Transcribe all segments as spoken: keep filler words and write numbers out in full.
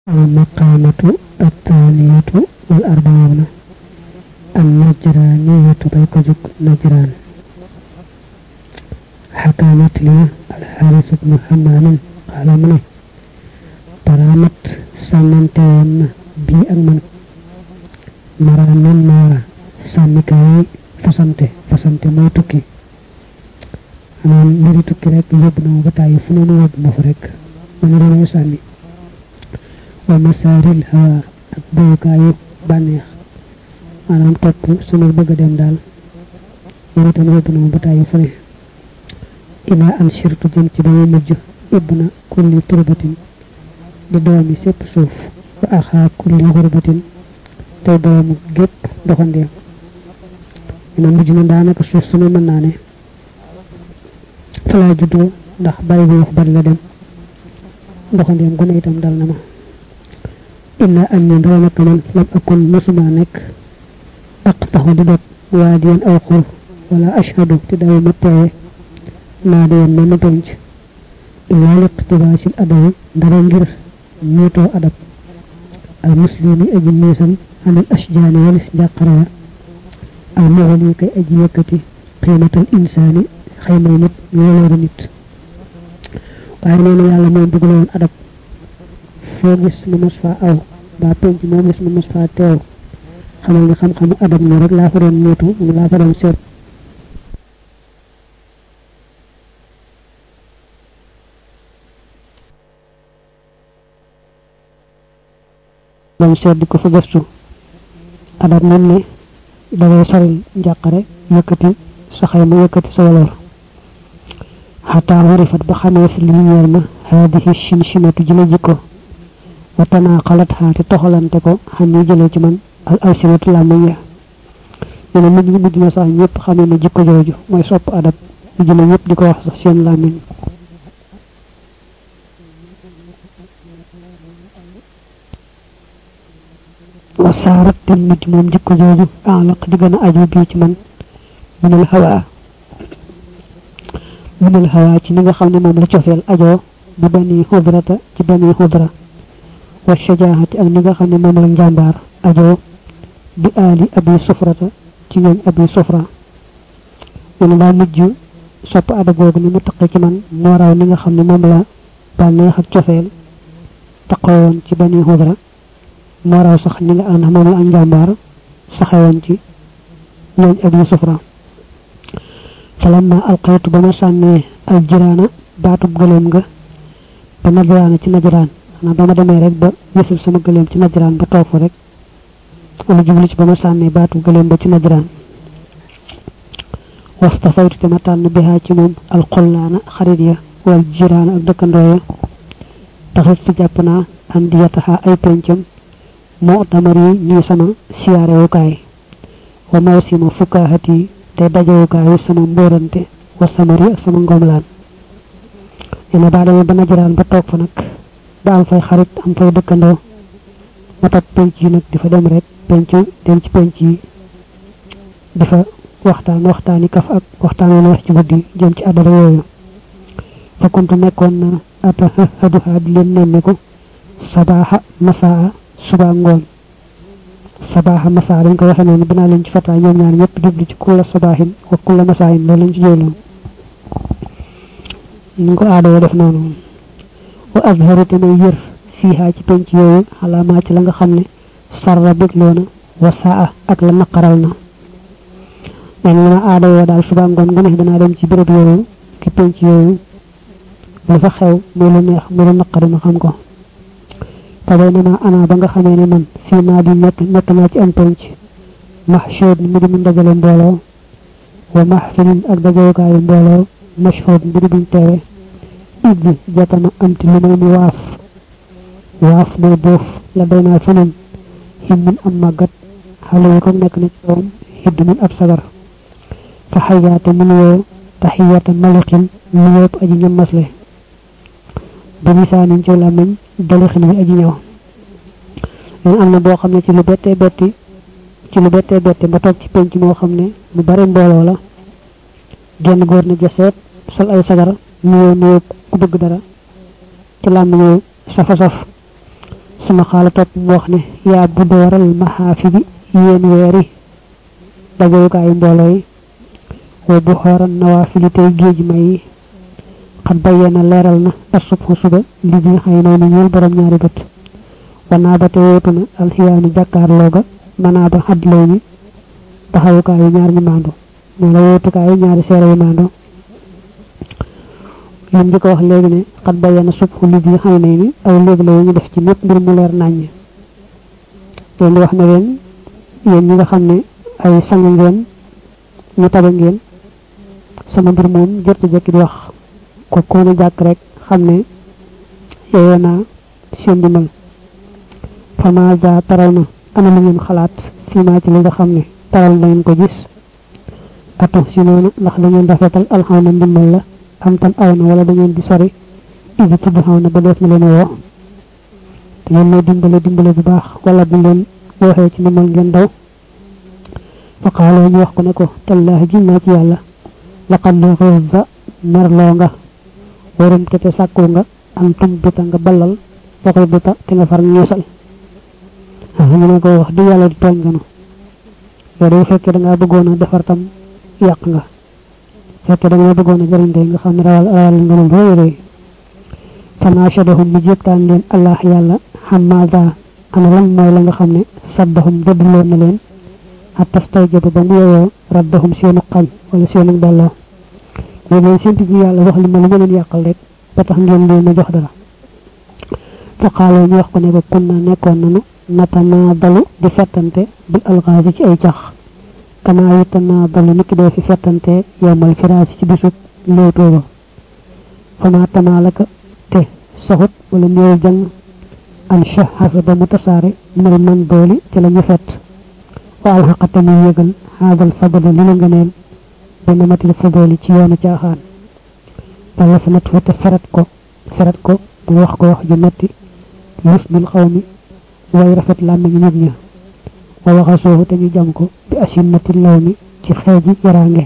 المقامة الثانية والأربعون النجرانية بيكجك نجران. حكامت لي الحارث بن حمام قال منه ترامت سمنتين بي أمن مرامن ما سامكاي فسنته فسنته موتكي أنا مري tukki rek yobna ba tay fu ñu yob ma fa rek man dama sami wa masaril hawa ak boykaayu banex manam top sunu bëgg dem dal ñu tan yobna ba tay fu ne ila an shirtu jëm ci dama mujj ibna kulli turbatin di doomi sepp suuf wa akha kulli ghurbatin tay doomu gep doxandem ina mujj na daanaka suuf sunu mën naa ne fala juddo ndax bari bu wax bari la dem doxandem gune itam dal na ma illa anni dama kaman lam akun musuma nek aqtahu di dot wadiyan aw khur wala ashhadu ti daw ma tewe na de na ma tonc illa liqtibas al adaw dara ngir ñeto adab al muslimi aji nisam an al ashjani wal isjaqara al mughni kay aji yakati qimatul insani xaymay nit ñolo nit waye neena yalla mo dugulon adab fo gis mu mas fa aw ba penc mo gis mu mas fa tew xamal ni xam xamu adab ni rek la fa doon netu mu la fa doon set lañ set diko fa gëstu adab mom ne da ngay sori njaqare yëkëti sa xayma yëkëti sa walor حتى عرفت بخمي في الميرما هذه الشمشمة جلجكو وتناقلتها تتخلنتكو حني جلج من الألسنة الأمية من المجل مجل صاحب يب خمي مجيكو جوجو ما يصب أدب مجل يب ديكو وحصة سيان لامين وصارت المجموم جيكو جوجو أعلق ديغنا أجو بيج من من الهواء من الهواء ci nga xamne mom la ciofel ajo bu bani hudrata ci bani hudra wa shajahati ak nga xamne mom la njambar ajo bi ali abi sufrata ci ñoom abi sufra wala la mujju sopp ada gogu ni mu taxé ci man mo raw ni nga xamne mom la banex ak ciofel taxawon ci bani hudra mo raw sax ni nga an mom la njambar saxawon ci ñoom abi sufra فلما القيت بما ساني الجيران باتوب گلم nga ba najran ci najran na bama demé rek ba yesul sama gëlem ci najran ba tofu rek wala jubli ci bama sanni baatu gëlem ba ci najran wastafaytu tama tan biha ci mom al qullana kharidiya wal jiran ak dekandoya taxit ci jappna andiyataha ay pencam mo tamari ni sama siare wukay wa mawsima fukahati te dajewu kaayu sama mborante wa samari sama ngomlaan ina ba dama ba najran ba tok fa nak ba am fay xarit am fay dekkando ma top penc yi nak difa dem rek penc dem ci penc yi difa waxtaan waxtaani kaf ak waxtaan wax ci guddi jëm ci adara yoyu fa kuntu nekkon na ata hadu had len nemiko sabaha masaa suba ngol sabaha masaa dañ ko waxe non bina len ci fata ñoom ñaar ñepp dubli ci kula sabahin wa kula masaahin lo len ci jëlo ñu ko aado def non wa azharu te may yër fiha ci penc yoyu alama ci la nga xamne sarra bek lona wa saa ak la naqaral na man na aado yo dal suba ngon ngu ne dana dem ci bërepp yoyu ci penc yoyu lu fa xew mo lu neex mo lu naqari ma xam ko فبينما أنا بنغا خميني من في نادي نتنا ci am penc mahshud mi di min dajale mbolo wa mahfil ak dajale kay mbolo mashhud mi di bin tewe ibbi jatama amti lu may waaf waaf moy bof la bayna fanum himmin am magat xale ko nek na ci doom hidd min ab sagar fa hayata min yo tahiyatan malikin mi yop aji ñam masle bi lisanin ci lamañ dali xina aji ñew ñu amna bo xamne ci lu betté betti ci lu betté betti ba tok ci penc mo xamne lu bari mbolo la genn goor na jasset sol ay sagar ñu ñu ku bëgg dara ci lam ñu safa saf sama xaala topp mu wax ne yaa bu dooral maxaafi bi yéen weeri dajewukaayu mbooloo yi wa bu xooran nawaafili tey géej may yi xat bayyana leeral na asubhu suba li di xëy na ñeel borom ñaari bët wanaa ba te wootu na alxiyaanu jàkkaarloo ga manaa ba xadlay ni taxawukaayu ñaar ñu maandu moo la wootukaayu ñaari seere yu maandu lim di ko wax léegi ne xat bayyana subhu li di xëy na ni aw léegi la ñu def ci mépp mbir mu leer naññ leen di wax ne leen yéen ñi nga xam ne ay sang ngeen ñu tabe ngeen sama mbir moom jërte jekki di wax ko ko na jàkk rek xam ne yeyoo naa seen dimbal fama ja taral na ana lu ngeen xalaat fii maa ci li nga xam ne taral na ngeen ko gis atu si noonu ndax da ngeen rafetal alxaw na ndimbal la am tan aw na wala da ngeen di sori idi tudd xaw na ba def na leen woo da ngeen lay dimbale dimbale bu baax wala bu leen waxee ci ndimbal ngeen daw fa xaaloo ñu wax ko ne ko tallaahi gin naa ci yàlla laqad lu xëza merloo nga warum te te sàkku nga am tum bita nga ballal waxul bita te nga far ñeesal ñu ne ko wax di yàlla di tooñ nga nu yow day fekkee da ngaa bëggoon a defar tam yàq nga fekkee da ngaa bëggoon a jëriñ de nga xam ne rawal rawal nga nu rëy rëy fanaashadahum mu jéptaan leen allah yàlla xamaada ana lan mooy la nga xam ne saddahum dëddloon na leen attastay jotu ba mu yeyoo raddahum seenu xañ wala seenu delloo mais leen seen bi yàlla wax li ma lu ma leen yàqal rek ba tax ngeen leen a jox dara fa xaaloo ñu wax ko ne ko kun na nekkoon nanu natanaa dalu di fettante bil alxaasi ci ay cax kamaa yitanaa dalu niki dee fi fettante yowmal firaasi ci bisub léewtoo ba fama tamaalaka te saxut wala néew jàng an shahasa ba mu tasaare minal man dooli ci la ñu fett wa alxaqate muy yëgal xaadal fadala li la nga neen ba namatil fadali ci yoonu caaxaan bala sanat fa te feret ko feret ko mu wax ko wax ju metti lus bil xaw mi way rafet làmmiñu nit ña wa waxa soofu te ñu jam ko bi asinnati law mi ci xeeji yaraange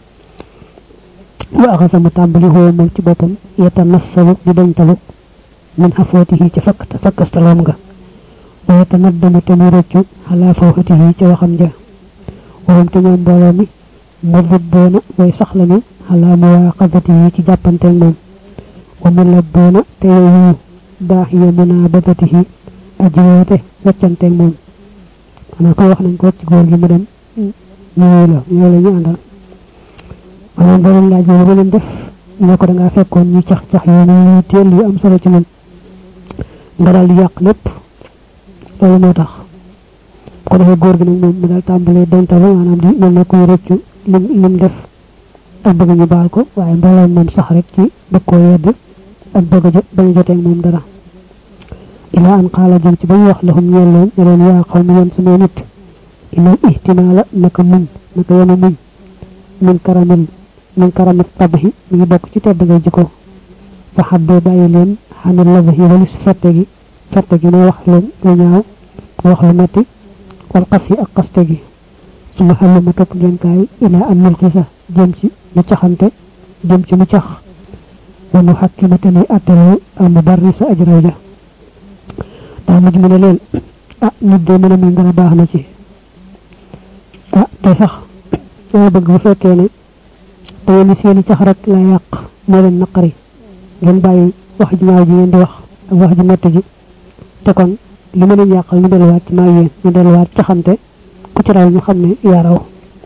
wa axasa mu tàmbali xoo moom ci boppam yeta nassalu di dañtalu min xafootihi ci fakk fakkastaloom nga wa yeta naddamu te mu rëccu xalaa fawxatihi ci waxam ja waxam te ñoom mbooloo mi mudabboona way sax lañu xalaa muwaaqadatihi ci jàppanteeg moom wa mulabboona te yooyu baax ya munaabadatihi aji woote waccanteeg moom xanaa koy wax nañ ko ci góor gi mu dem ñëwee la ñoo la ñu àndal maanaam boo leen laaj ba leen def ne ko da ngaa fekkoon ñu cax cax yi ñu teel yu am solo ci man nga daal di yàq lépp loolu moo tax ko defee góor gi nag moom mu daal tàmbalee dental maanaam di mel ne kuy rëccu lim lim def ak bëgg ñu baal ko waaye mbooloo moom sax rek ci bëgg koo yedd ak bëgg a jot bañ a joteeg moom dara ilaa an xaala jëm ci ba ñu wax lahum ñeel leen ne leen yaa xaw mi yéen sama nit inal ihtimaala naka muñ naka yenu muñ min karamil min karamit tabaxi mi ngi bokk ci tedd ngay jikko fa xaddoo bàyyi leen xanil lazahi walis fette gi fette gi mooy wax leen lu ñaaw wax lu metti wal xas yi ak xaste gi su ma xellu ma topp ngeen kaay ilaa an mul xisa jëm ci lu caxante jëm ci lu cax wanu xakkima te nuy atteloo al mubarrisa ajraw ja daa mujj mu ne leen ah nit de mën a muy ngën a baax na ci ah te sax dama bëgg bu fekkee ne da ngeen ni seeni cax rek la yàq moo leen naqari ngeen bàyyi wax ju ñaaw ji ngeen di wax ak wax ju metti ji te kon li ma leen yàqal ñu delluwaat ci maa yéen ñu delluwaat caxante ku ci raw ñu xam ne yaa raw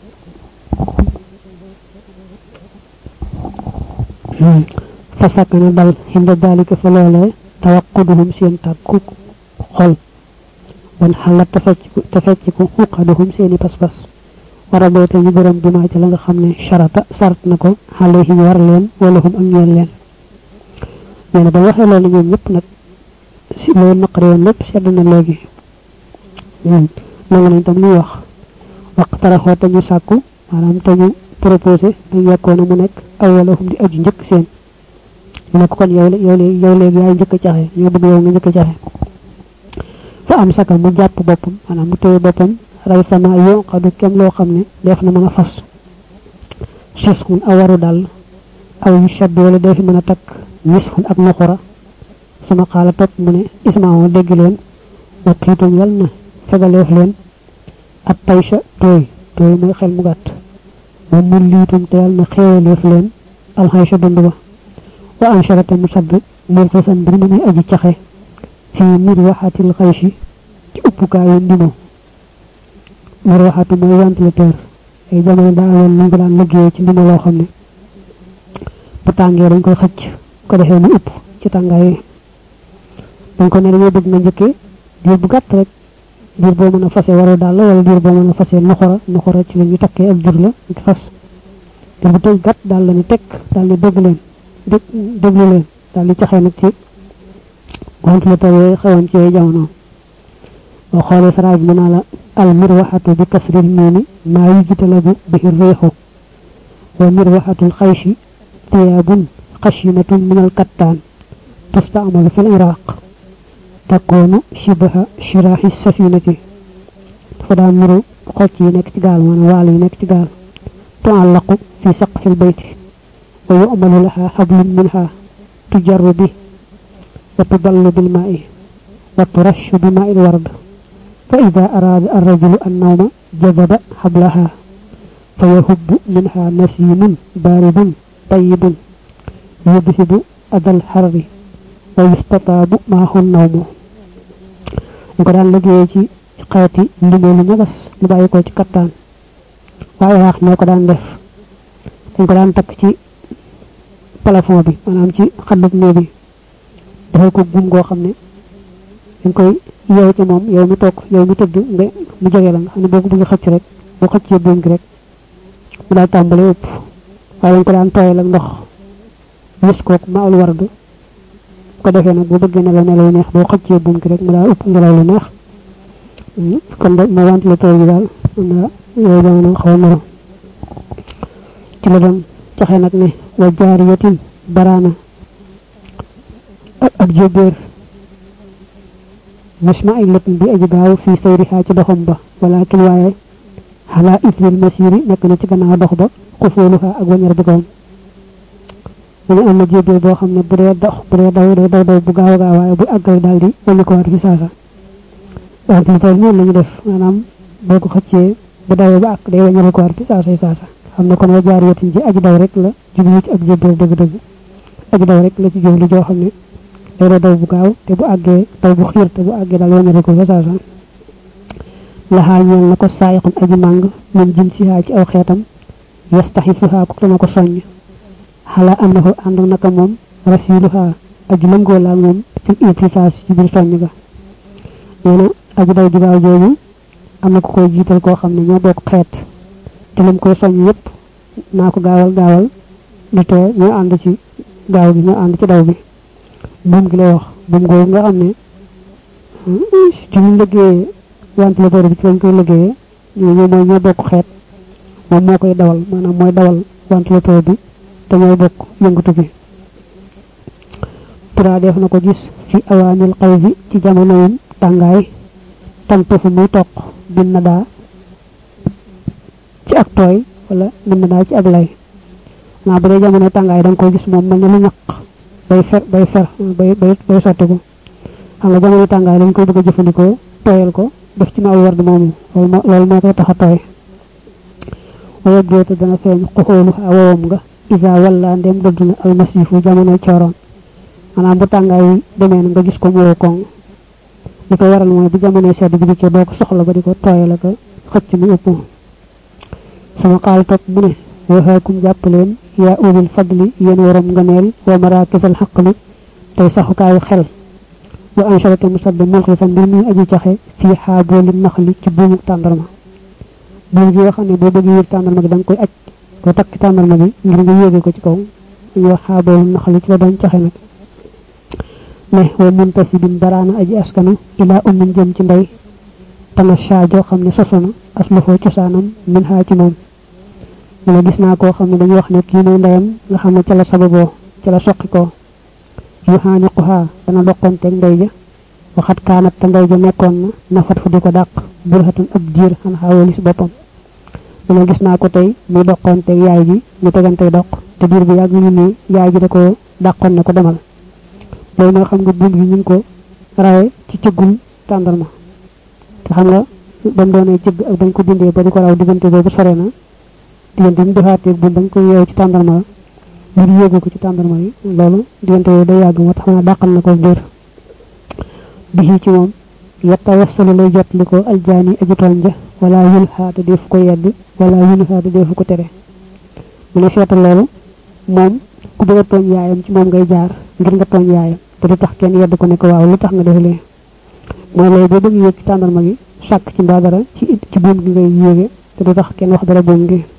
fa sakkana dal xinda daalika fa loolee tawaqquduhum seen tàkku xol wan xalat te fecc te fecc ko xuqaduhum seeni pas-pas wara boote ñu borom bi maa ci la nga xam ne charata sart na ko xale yi war leen wala hum ak ñeel leen nee na ba waxee loolu ñoom ñëpp nag si loolu naqari woon lépp sedd na léegi nangu nañ tam luy wax waqtaraxoo te ñu sàkku maanaam te ñu proposé ak yekkoona mu nekk aw wala hum di aju njëkk seen ñu ne ko kon yow yow yow léegi yaay njëkk a caxe ñoo bëgg yow nga njëkk a caxe fa am saka mu jàpp boppam maanaam mu téye boppam ray sama yo xadu kem loo xam ne def na mën a fas sisxun awaru dal aw yu shadd wala def mën a takk nisxun ak noxura sama xaala topp mu ne ismaaw dégg leen waqiitum yal na fegaleef leen at taysha tooy tooy mooy xel mu gàtt wa mulliitum te yal na xeewaleef leen alxaysha dund ba wa ansharate mu sadd mul xisan mbir mi muy aji caxe fii mir waxatil xayshi ci uppukaayu ndimo mir waxatu mooy ventilateur ay jamono daa amoon ñu ko daan liggéey ci ndimo loo xam ne bu tàngee dañ koy xëcc ko defee mu upp ci tàngaay dañ ko ne dañoo bëgg nga njëkkee diir bu gàtt rek diir boo mën a fase waru daal la wala diir boo mën a fase noxora noxora ci la ñu takkee ak jur la ci fas diir bu tëj gàtt daal la ni tekk daal ni dégg leen dég déglu leen daal di caxee nag ci ventilateur yooyu xewoon ci yooyu jamono boo xoolee saraay bi mën naa la al mirwaxatu bi kasril miini maa yujtalabu bihi réexu wa mirwaxatul xayshi tiyaabun xashinatun min al kattaan tustamalu fi l iraq takkoonu shibaha shiraaxi safinati dafa daan niru xocc yi nekk ci gaal maanaam waal yi nekk ci gaal tuallaqu fi saqfil bayti wa yu'malu laha xablun minha tujarru bi wa tudallu bil maa'i wa turashu bi maa'il ward fa ida araada arrajulu annawma jadaba xablaha fa yahubbu minha nasiimun baaridun tayyibun yudhibu adal xarri wa yustataabu maahu nawmu ñu ko daan liggéeyee ci xeeti ndimo lu ñagas lu bàyyi ko ci kattaan waaye wax ñoo ko daan def dañ ko daan takk ci plafond bi maanaam ci xaddub néeg bi defal ko gum goo xam ne dañ koy yeew ci moom yow mi toog yow mi tëdd nga mu jege la nga xam ne boo ko bëgg xëcc rek boo xëccee buum gi rek mu daal tàmbale ëpp waaye dañ ko daan tooyal ak ndox wis kook ma al wardu ko defee nag boo bëggee nelaw nelaw neex boo xëccee buum gi rek mu daal ëpp ngelaw lu neex kon de ma ventilateur bi daal am na yooyu jamono xaw a noro ci la doon caxe nag ne wa jaariyatin baraana ak jébéer musma ay lëpp bi aji gaaw fii sayriha ci doxam ba walakin waaye xalaa isril masiri nekk na ci gannaaw dox ba xufooluha ak wañar bi kawam mu ne am na jébéer boo xam ne bu dee dox bu dee daw day daw daw bu gaaw a gaaw waaye bu àggal daal di wañu ko waat fi saasa ventilateur noonu la ñu def maanaam boo ko xëccee bu dawee ba àgg day wañar ko waat fi saasa yi saasa xam ne kon wa jaariyatin ci aji daw rek la jublu ci ak jébéer dëgg-dëgg aji daw rek la ci jublu joo xam ne day daw bu gaaw te bu àggee daw bu xiir te bu àggee daal wañare ko fa saasa laxaa ñeel na ko saayiqun aji màng min jinsihaa ci aw xeetam yastaxisuhaa ku dana ko soññ xalaa annahu ànd naka moom rasiluhaa aji lëngoo laa moom fil irtisaas ci biir soññ ga nee na aji daw ju gaaw jooju am na ku koy jiital koo xam ne ñoo bokk xeet te lam koy soññ yépp naa ko gaawal gaawal du tee ñoo ànd ci gaaw bi ñoo ànd ci daw bi buum gi lay wax buum googu nga xam ne ci ñu liggéeyee ventilateur bi ci lañ koy liggéeyee ñooñu mooy ñoo bokk xeet moom moo koy dawal maanaam mooy dawal ventilateur bi te ñooy bokk yëngatu bi tura def na ko gis fi awaanil xayfi ci jamonoyum tàngaay tantufu muy toq bin na daa ci ak tooy wala bin na daa ci ak lay naa bu dee jamono tàngaay da nga koy gis moom mel ne lu ñaq bay fer bay fer bay bay bay sotti ko xam nga jamono tàngaay lañ koy bëgg a jëfandikoo tooyal ko def ci maaw ward moomu loolu moo loolu moo koy tax a tooy wayeg doote dana feeñ xuxóolu awowam nga isa walla ndem dëdd na almasifu jamono cooroon maanaam bu tàngaay yi demee na nga gis ko mu wow koŋ li ko waral mooy bu jamono sedd bi dikkee doo ko soxla ba di ko tooyal ak xëcc mu ëpp sama xaal topp mu ne waxaakum jàpp leen yaa ulil fadli yéen waram nganeel wa marakisal xaqli tey saxukaayu xel wa ansharate musadda mulxisan mbir muy aji caxe fii xaabooli naxli ci buumu tàndarma buum gi nga xam ne boo bëgg yéeg tàndarma gi da nga koy aj ko takki tàndarma bi ngir nga yéege ko ci kaw ñu wax xaabooli naxli ci la doon caxe nag ne wa muntasibin baraana aji askanu ilaa ummin jëm ci ndey tana joo xam ne sosu na asluxoo cosaanam min xaa ci moom mu ne gis naa koo xam ne dañuy wax ne kii mooy ndeyam nga xam ne ca la sababoo ca la soqi ko yu xaani xuxaa dana doqonteeg ndey ja waxat kaanat te ndey ja nekkoon na nafat fu di ko dàq burhatun ab diir xan xaawalis boppam mu ne gis naa ko tey muy doqonteeg yaay ji ñu tegantey doq te diir bi yàgg ñu nii yaay ji da ko dàqoon ne ko demal loolu nga xam nga buum gi ñu ngi ko rawe ci cëggul tàndarma te xam nga bam doone jëgg ak bañ ko dindee ba di ko raw diggante boobu sore na diggante mu defaatee bu bañ ko yeew ci tàndarma ngir yéegu ko ci tàndarma yi loolu diggante yooyu day yàgg moo tax na dàqal na ko biir bi ci moom yetta wasalu lay jot li ko aljaani aji tooñ ja wala yul xaata def ko yedd wala yul xaata def ko tere mu ne seetal loolu moom ku bëgg a tooñ yaayam ci moom ngay jaar ngir nga tooñ yaayam te du tax kenn yedd ko ne ko waaw lu tax nga def lee mooy lay boo bëgg yéeg ci tàndarma gi sàkk ci mbaa dara ci ci buum gi ngay yéege te du tax kenn wax dara buum gi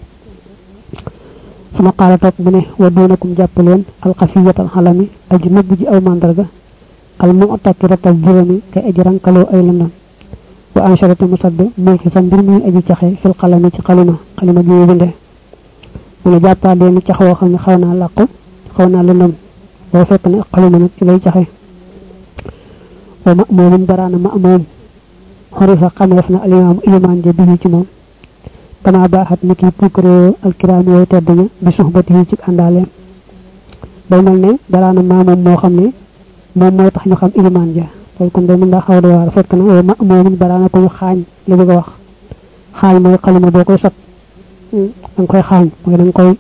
sama xaala toog mu ne wa doonakum jàpp leen alxafiyatal xalami aji nëbb ji aw màndarga al mu'takiratal juróomi kay aji rankaloo ay lëndam wa ansharata musadd muy fi sa mbir muy aji caxe fil xalami ci xalima xalima gi muy binde mu ne jàppaa leen cax woo xam ne xaw naa làqu xaw naa lëndam boo fekk ne xalima nag ci lay caxe wa ma moomun baraana ma moom xorifa xameef na alimaamu ilimaan ja bi ci moom kama baaxat ni kii pukkare alkiraam yooyu tedd ña bi suxbati yi ci àndaaleem day mel ne baraana maa moom moo xam ne moom mooy tax ñu xam ilimaan ja loolu kon day mën daa xaw de waar fekk na wa ma moomun baraana ko ñu xaañ li bëgg a wax xaañ mooy xalima boo koy sot da nga koy xaañ mooy da nga koy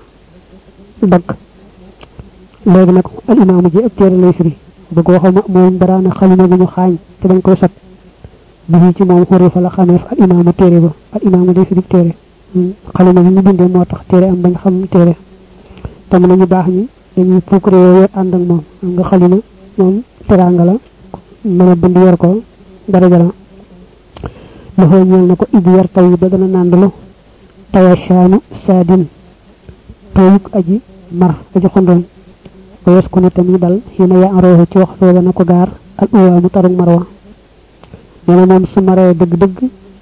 dagg léegi nag al imaamu ji ak téere lay firi bëgg waxu ma moomun baraana xalima bu ñu xaañ te dañ koy sot bi ci moom xurifa la xameef al imaamu téere ba al imaamu day firi téere xalima bi ñu bindee moo tax téere am bañ xam téere tam nañu baax ñi dañuy pukkure yooyu ànd ak moom am nga xalima moom teraanga la mën a bind yor ko daraja la loxoo ñeel na ko idi yar taw yi ba dana nàndalu tawashaanu saadin tooyuk aji mar aji xondoon ba yes ku ne tamit dal xii na yaa arooxu ci wax fooga na ko gaar al uwaamu tarug marwa nee na moom su maree dëgg-dëgg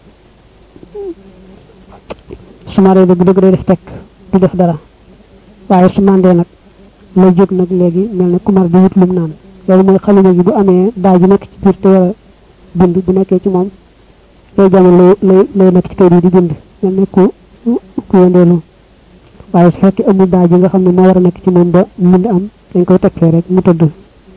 su maree dëgg-dëgg day def tekk du def dara waaye su mandee nag lay jóg nag léegi mel ne ku mar di wut lum naan loolu mooy xalima gi bu amee daa ji nekk ci biir te war a bind bu nekkee ci moom lay jamono lay lay nekk ci kayit yi di bind mel ne ku ku yëndeelu waaye su fekkee amul daa ji nga xam ne moo war a nekk ci moom ba mbind am dañ koy teg fee rek mu tëdd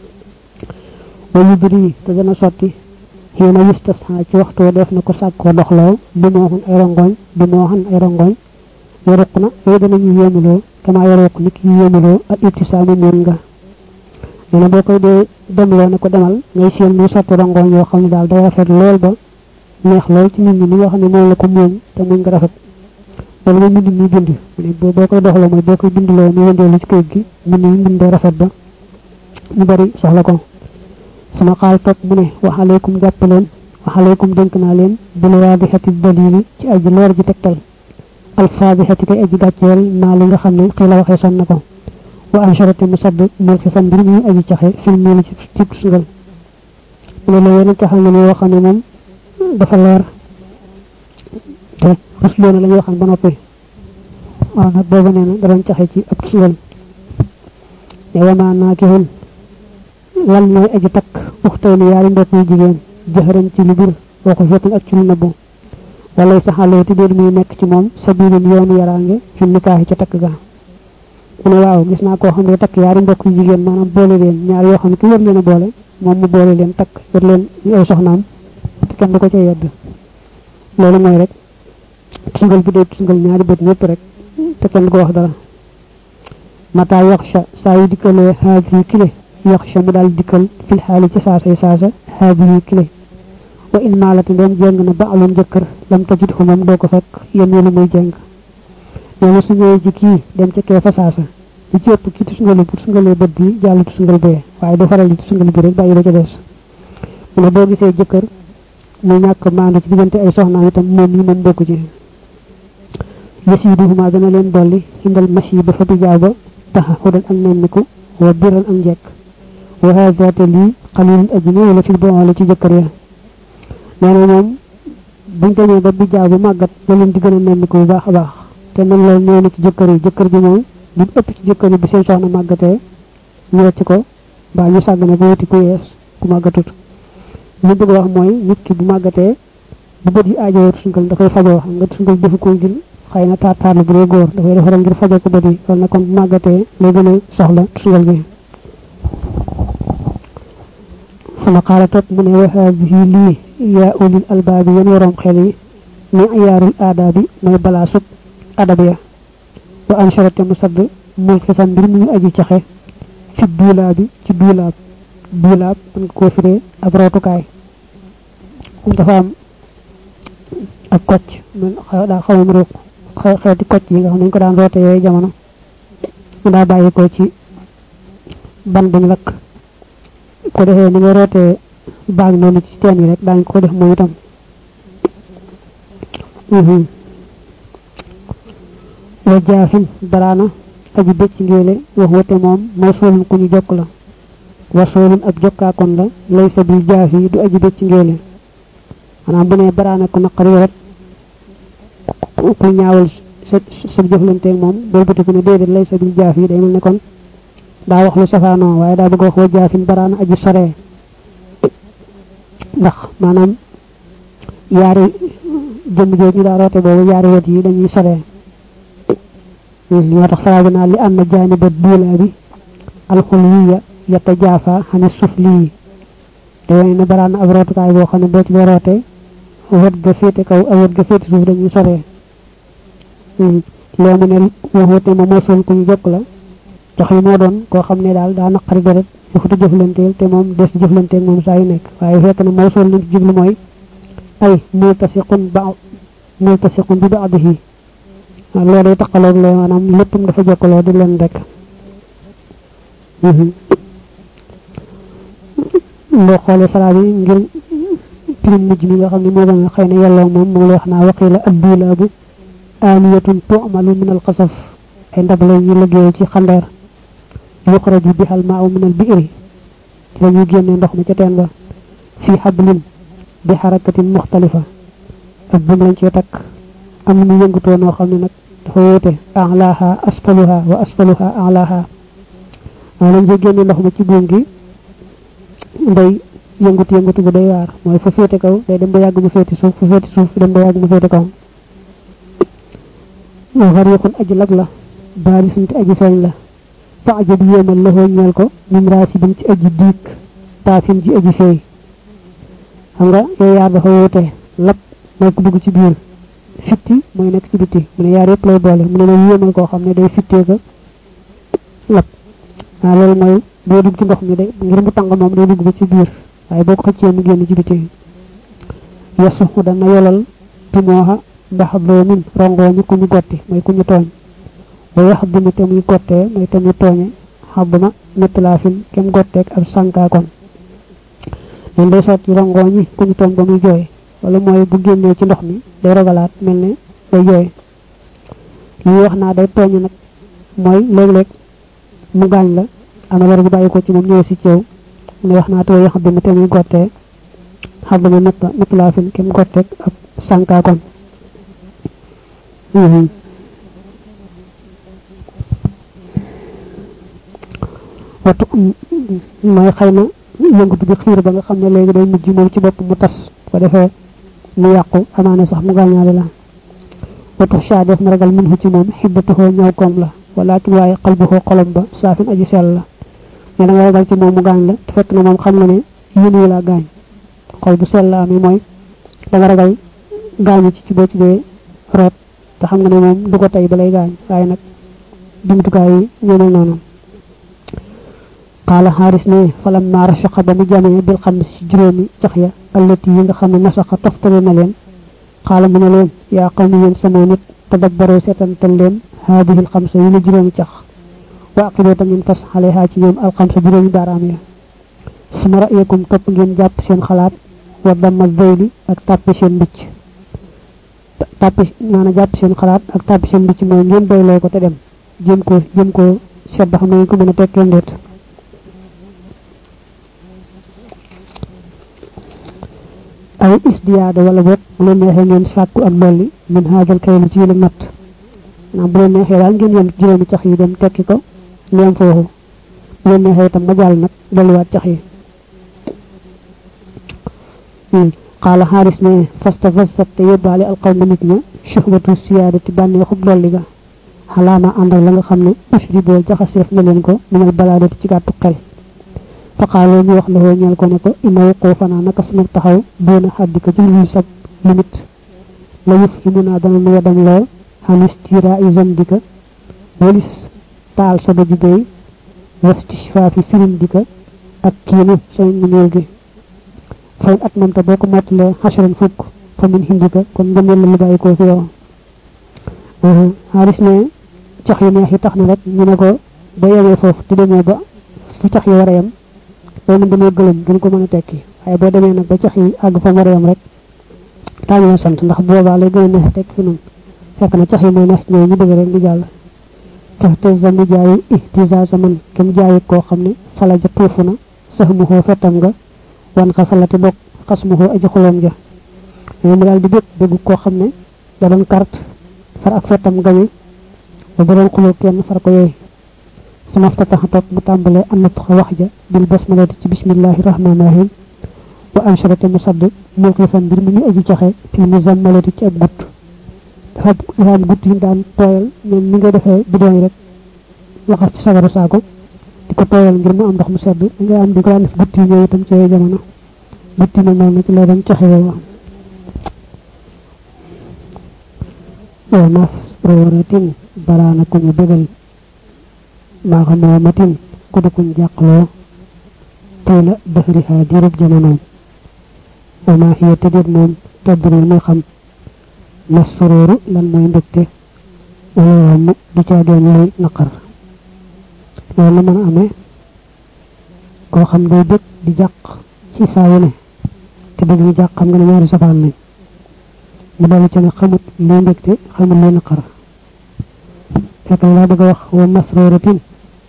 wayu biri te dana sotti xëy na yustas ci waxtu def na ko sàkkoo doxloo du moo xan ay rongoñ du moo xan ay rongoñ yaruq na yooyu danañu yéemuloo kama yaruq ni ki yéemuloo ak ibtisaamu muun nga nee na boo koy dee demloo ne ko demal ngay seen muy sotti rongoñ yoo xam ne daal day rafet lool ba neex lool ci nit ñi ni nga xam ne moom la ko muun te muñ nga rafet loolu mooy mbind mi bind mu ne boo koy doxloo mooy boo koy bindloo mu wëndeelu ci këyit gi mbind mi mbind day rafet ba ñu bari soxla ko sama xaal topp mu ne waxaleykum jàpp leen waxaleykum dénk naa leen bil waadixati dalili ci aji leer ji tegtal alfaadixati kay aji gàcceel maa li nga xam ne xii la waxee son na ko wa ansharati mu sadd mul fi sa mbir muy aji caxe fil miili ci ci tusngal mu ne la yenn caxal na yoo xam ne moom dafa leer te rusloo na la ñuy waxan ba noppi waaw nag booba nee na da doon caxe ci ab tusngal ne wamaa naa ki hun lan mooy aji takk uxtay ni yaari mbokk yu jigéen jëxëran ci lu bir waxu fetin ak ci lu nëbbu walay saxaloo ti déet muy nekk ci moom sabilun yoonu yaraange fi nikaaxi ca takk ga mu ne waaw gis naa koo xam ne takk yaari mbokk yu jigéen maanaam boole leen ñaar yoo xam ne ki wër leen a boole moom mu boole leen takk wër leen ay soxnaam te kenn du ko ca yedd loolu mooy rek tusungal bi day tusungal ñaari bët ñëpp rek te kenn du ko wax dara mata yaxsha saa yu dikkalee haadi kile yaxsha mu daal dikkal fil xaali ci saasay saasa haadi kile wa in maalati doon jeng na ba alun jëkkër lam tajit fu moom doo ko fekk yéen lu muy jeng nee na su ñëwee ci kii dem ca kee fa saasa li ci ëpp kii tusungalu bu tusungalee bët bi jàll tusungal bee waaye du faral di tusungal bi rek bàyyi la ca des mu ne boo gisee jëkkër muy ñàkk maandu ci diggante ay soxnaam itam moom yi moom bokku ci yasiiduhuma dana leen dolli indal mashi ba fa bijaaw ba taxa xudan ak nemmiku wa biral ak njekk wa haadaate lii xalilul ajine wala fil boole ci jëkkër ya nee na moom buñ demee ba bijaaw ba màggat la leen di gën a nemmiku bu baax a baax te nag loolu ñëw na ci jëkkër yi jëkkër ji moom li ëpp ci jëkkër yi bi seen soxna màggatee ñu wecc ko mbaa ñu sàgg ne ba wuti ku yees ku màggatut li bëgg wax mooy nit ki bu màggatee bu bët yi aajowoo tusungal da koy fajoo xam nga tusungal defu ko ngir xëy na taar taar la bu dee góor dafay defaral ngir fajoo ko bët yi loolu nag kon bu màggatee lay gën a soxla tusungal bi sama xaala topp mu ne wa haadihi lii yaa ulil albaabi yéen waroom xel yi mi iyaarul aadaabi mooy balaasub adab ya wa ansharate mu sadd mul xisan mbir mu ñu aji caxe fi duulaa bi ci duulaab duulaab mën nga koo firee ab rootukaay dafa am ak kocc daa xaw am ruuq xeeti kocc yi nga xam ne ñu ko daan roote yooyu jamono mu daa bàyyi ko ci ban buñ lakk ko defee ni nga rootee baag noonu ci teen yi rek daañu ko def moom itam wa jaafin baraana aji bëcc ngéele wax wate moom moo soolun ku ñu jokk la wa soolun ab jokkaakoon la lay sa bil jaafi du aji bëcc ngéele maanaam bu ne baraana ku naqari rek ku ñaawal sa sa jëflanteeg moom boo bëtiku ne déedéet lay sa bil jaafi day mel ne kon daa wax lu safaanoo waaye daa bëgg wax wa jaafin baraana aji soree ndax maanaam yaari jëmm jooju ñu daa roote boobu yaari wet yi dañuy soree ñoo tax saraabi naa li am na jaaniba duulaa bi alxulwiya yata jaafa xane suuf lii te wane ne baraana ab rootukaay boo xam ne boo ci dee rootee wet ga féete kaw ak wet ga féete suuf dañuy soree loo mu ne waxute ma moo sol ku ñu jokk la jox yi moo doon koo xam ne daal daa naqari deret waxutu jëflanteel te moom des jëflanteel moom saa yu nekk waaye fekk na moo sol li ci jublu mooy ay multasiqun ba multasiqun bi ba'dihi loolu day taqaloog lee maanaam léppam dafa jokkaloo di leen rek loo xoolee salaa bi ngir pirim mujj mi nga xam ne moo gën a xëy na yelloo moom moom la wax naa waqiila addulaabu aaniyatun tu'malu min al qasaf ay ndab la ñu liggéey ci xandeer yuxraju bihal maa'u min al bi'ri ci la ñuy génne ndox mi ca teen ba fii hablin bi harakatin muxtalifa ak bum lañ ci takk am ñu yëngutoo noo xam ne nag dafa wóote a'laaha asfaluha wa asfaluha a'laaha waaw lañ ci génne ndox mi ci buum gi day yëngut yëngutu bu day waar mooy fa féete kaw day dem ba yàgg mu féete suuf fa féete suuf dem ba yàgg mu féete kaw xariqun aji lag la baari suñ te aji feeñ la fa aja bi yéemal loxoo ñeel ko min raasi bin ci aji diik taafin ji aji feey xam nga yooyu yaar dafa wóote lab mooy ku dugg ci biir fitti mooy nekk ci bitti mu ne yaar yëpp lay boole mu ne nag yéemal koo xam ne day fittee ko lab waaw loolu mooy boo dugg ci ndox mi day ngir mu tàng moom day dugg ba ci biir waaye boo ko xëccee mu génn ci bitti yasuxu dana yolal timooxa ndax boo min rongoo ñi ku ñu gotti mooy ku ñu tooñ wa yax dumi te muy gottee mooy te muy tooñe xabma metlaafin kem gotteek ab sànkaakon leen day sotti rongoo ñi ku ñu tooñ ba muy jooy wala mooy bu génnee ci ndox mi day rogalaat mel ne day jooy li wax naa day tooñe nag mooy léeg-léeg mu gaañ la am lor bu bàyyi ko ci moom ñëw si ceew ne wax naa too yax dumi te muy gottee xabma metlaafin kem gotteek ab sànkaakon watu mooy xëy na yëngutu bi xiir ba nga xam ne léegi day mujj moom ci bopp mu tas ko defee mu yàqu amaane sax mu gaañaale la watu caa def na ragal min ci moom xibbatuhoo ñaw koom la walakin waaye qalbuhoo xolam ba saafin aji sell la mais da nga ragal ci moom mu gaañ la te fekk na moom xam nga ne yéen wi laa gaañ xol bu sell la amee mooy da nga ragal gaañu ci ci boo ci dee root te xam nga ne moom du ko tey balay gaañ waaye nag jumtukaay yi ñëwal noonu qaala xaaris ne falam maara soqa ba mu jamee bil xam si juróomi cax ya allati yi nga xam ne nasaxa toftale na leen qaala mu ne leen yaa qawmi yéen sama nit tadabbaroo seetantal leen haadihi al xamsa yi la juróomi cax wa aqiloo tam ngeen fas xalehaa ci ñoom al xamsa juróomi baaraam ya suma ra'yakum topp ngeen jàpp seen xalaat wa damma zeyli ak tàppe seen mbicc tàppi maanaam jàpp seen xalaat ak tàppi seen mbicc mooy ngeen doyloo ko te dem jëm ko jëm ko seet ba xam ne ngeen ko mën a tekkee ndeet ay isdiyaada wala boog bu leen neexee ngeen sàkku ak dolli min haajal kay li ci yële natt maanaam bu leen neexee daal ngeen yem juróomi cax yi dem tekki ko leem foofu bu leen neexee itam ma jàll nag dolliwaat cax yi qaala xaaris ne fastafasat te yóbbaale alqawma nit ña suxbatu siyaadati bànnee xub dolli ga xalaama ànd ak la nga xam ne usri boo jaxaseef na leen ko minal balaadati ci gàttu xel faqaaloo ñu wax la ñeel ko ne ko ina wuquufanaa naka sunu taxaw doona xaddi ko ci luy sab limite la yëf ximu naa dana nu dañ loo xalis tiraa i zandika walis taal sa daju bay wastishfaafi firim dika ak kiinu say nguneel gi fayn at moom te boo ko mottalee xasran fukk fa min hindika kon ngëneel la lu bàyyi koo fi yow xaalis ne cax yu neex yi tax na rek ñu ne ko ba yemee foofu te demee ba fu cax yi war a yem day mën dañoo gëlëm duñ ko mën a tekki waaye boo demee nag ba cax yi àgg fa war a yem rek taañu la sant ndax boobaa lay gën a neex tekki fi noonu fekk na cax yi mooy neex ñooy ñu bëgg rek di jàll tax te zami jaayi ihtisa zaman kem jaayi koo xam ne fala ja tuufu na sax mu xoo fettam nga wan xa salati bokk xas mu xoo aji xoloom ja mu daal di bëgg bëgg koo xam ne da doon carte far ak fettam gañe ba bu doon xuloo kenn far ko yooyu sama ftataxa toog mu tàmbalee am na tuxa wax ja bil basmalati ci bismillahi rahmaani rahim wa ansharate mu sadd moo xisan mbir mi ñu aju caxe fii mu zammalati ci ab gutt dafa dafa am gutt yi daan tooyal ñoom ni ngay defee bidon yi rek laxas ci sagaru saako di ko tooyal ngir mu am ndox mu sedd nga am di ko daan def gutt yi ñëw itam ci yooyu jamono gutt yi mel na ci lay doon caxe yooyu wa nas rooratin baraana ku ñu bégal maa xam moo matin ku di kuñ jàqloo tey la dëxrihaa diirub jamonoom wa maa xiya te déet moom tadrul muy xam nas sorooru lan mooy mbégte wala wàmm du caageen luy naqar loolu la mën a amee koo xam day bëgg di jàq ci saa yu ne te bëgg ñu jàq xam nga ne ñaari safaan lañ mu dalu ci ne xamut luy mbégte xamut luy naqar fekk na laa bëgg a wax wa masrooratin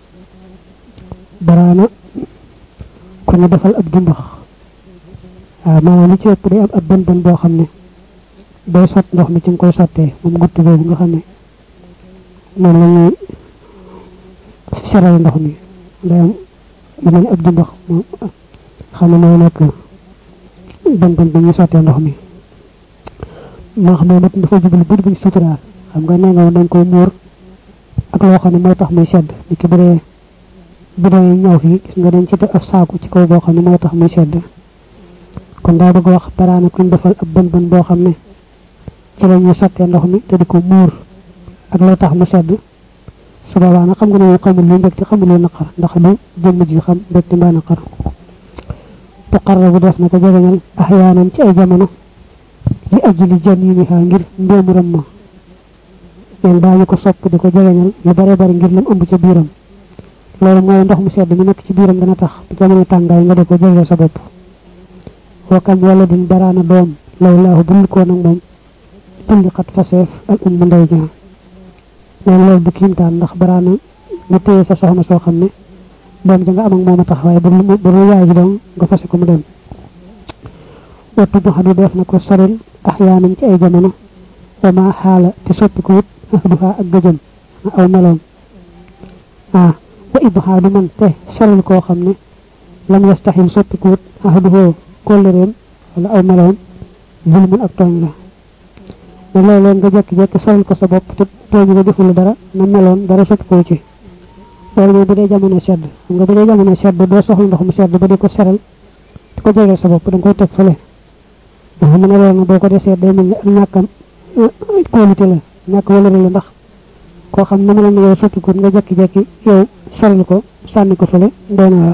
baraana ku ñu defal ab jumbax waaw maanaam li ci ëpp day am ab bën bën boo xam ne day sot ndox mi ci nga koy sottee moom gutt boobu nga xam ne noonu la ñuy seral ndox mi day am lu mel ni ab jumbax moom xam ne mooy nekk bën bën bi ñuy sottee ndox mi maa xam ne mat dafa jublu bët buñ suturaal xam nga nee nga woon dañ koy muur ak loo xam ne mooy tax muy sedd ni ki bu dee bidon yi ñëw fii gis nga dañ ci def ab saaku ci kaw boo xam ne mooy tax muy sedd kon daa bëgg wax baraana kuñ defal ab bën bën boo xam ne ci la ñuy sottee ndox mi te di ko muur ak lay tax mu sedd su boobaa nag xam nga ne moom xamul lu mbégte xamul lu naqar ndax du jëmm ji xam mbégte mbaa naqar tuqarra bu def na ko jegeñal axyaanan ci ay jamono li ajli janiniha ngir ndéemuram ma neen daañu ko sopp di ko jegeñal lu bare bari ngir lam ëmb ca biiram loolu mooy ndox mu sedd mi nekk ci biiram dana tax bu jamono tàngaay nga di ko jegeel sa bopp wakam wala din baraana doom law laahu bul koo nag moom tulli xat faseef al ummu ndey ja neen loolu du kiimtaan ndax baraana nga téye sa soxna soo xam ne doom ja nga am ak moom a tax waaye bu bu lu yaay ji doon nga fase ko mu dem wattu bu xadu def na ko soril axyaanan ci ay jamono wa ma xaala te soppi ko wut ahduha ak gëjëm aw meloom ah wa ibhaadu man te soril koo xam ne lam yastaxil soppi ko wut ahduhoo kóllëreem wala aw meloom zulmun ak tooñ la ne léeg-léeg nga jekki-jekki soril ko sa bopp te tooñ nga deful dara na meloon dara soppi ko ci loolu mooy bu dee jamono sedd xam nga bu dee jamono sedd doo soxla ndox mu sedd ba di ko seral di ko jegeel sa bopp da nga koy teg fële xam ne loolu nag boo ko desee day mel ni ak ñàkkam kóolute la ñàkk wala la ndax koo xam ne mel na yow soppi ko nga jekki-jekki yow soril ko sànni ko fële doy na waar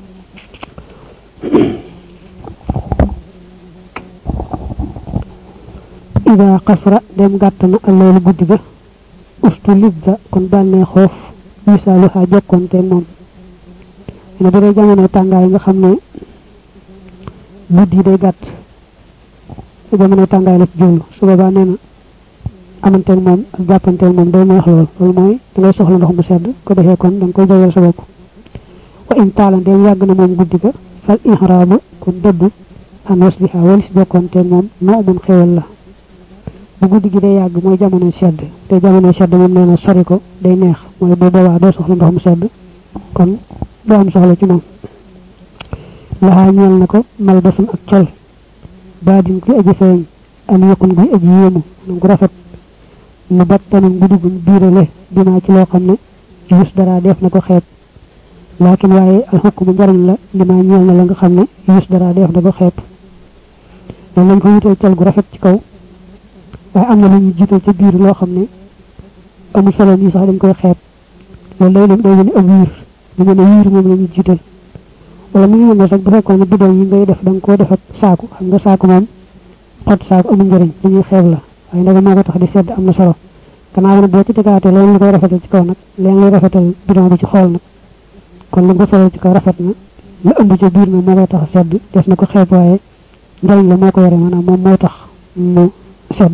ida xasra dem gàtt na alloolu guddi ga ustu lidda kon bànnee xoof misaalu xaa jokkoonte moom ne bu dee jamono tàngaay nga xam ne guddi yi day gàtt jamono tàngaay la ci jublu su boobaa nee na amanteeg moom ak jàppanteeg moom day neex lool loolu mooy da ngay soxla ndox mu sedd ko defee kon da nga koy jegeel sa bopp wa in taala dem yàgg na moom guddi ga fal ihraabu kon dëddu an wasliha walis jokkoonteeg moom noo mun xewal la bu guddi gi day yàgg mooy jamono sedd te jamono sedd moom nee na sori ko day neex mooy bu boobaa doo soxla ndox mu sedd kon doo am soxla ci moom laxaa ñeel na ko mal basun ak col baadin guy aji feeñ am yëqun guy aji yéemu anam gu rafet mu bat tanum guddi guñ biirale dinaa ci loo xam ne yus dara def na ko xeeb lakin waaye al hukmu njariñ la lima ñeel na la nga xam ne yus dara def da ko xeeb loolu lañ ko wutal cal gu rafet ci kaw waaye am na lu ñu jiital ci biir loo xam ne amul solo ni sax dañ koy xeeb loolu day day ñu am wiir ñu ne wiir moom la ñu jiital wala mi ngi sax bu fekkoon ne bidon yi ngay def da nga koo def ak saaku xam nga saaku moom xot saaku amul njariñ dañuy xeeb la waaye ndaga moo ko tax di sedd am na solo gannaaw nag boo ci tegaatee leen lu koy rafetal ci kaw nag leen luy rafetal bidon bi ci xool nag kon lu ko solo ci kaw rafet na la ëmb ci biir nag moo koy tax sedd des na ko xeeb waaye njariñ la moo ko yore maanaam moom moo tax mu sedd